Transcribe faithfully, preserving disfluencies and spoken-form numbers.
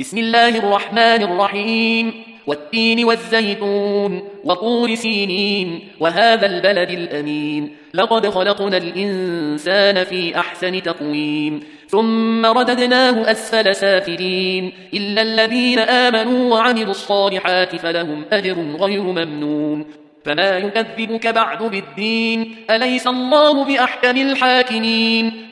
بسم الله الرحمن الرحيم والتين والزيتون وطور سينين وهذا البلد الأمين لقد خلقنا الإنسان في أحسن تقويم ثم رددناه أسفل سافلين إلا الذين آمنوا وعملوا الصالحات فلهم أجر غير ممنون فما يكذبك بعد بالدين أليس الله بأحكم الحاكمين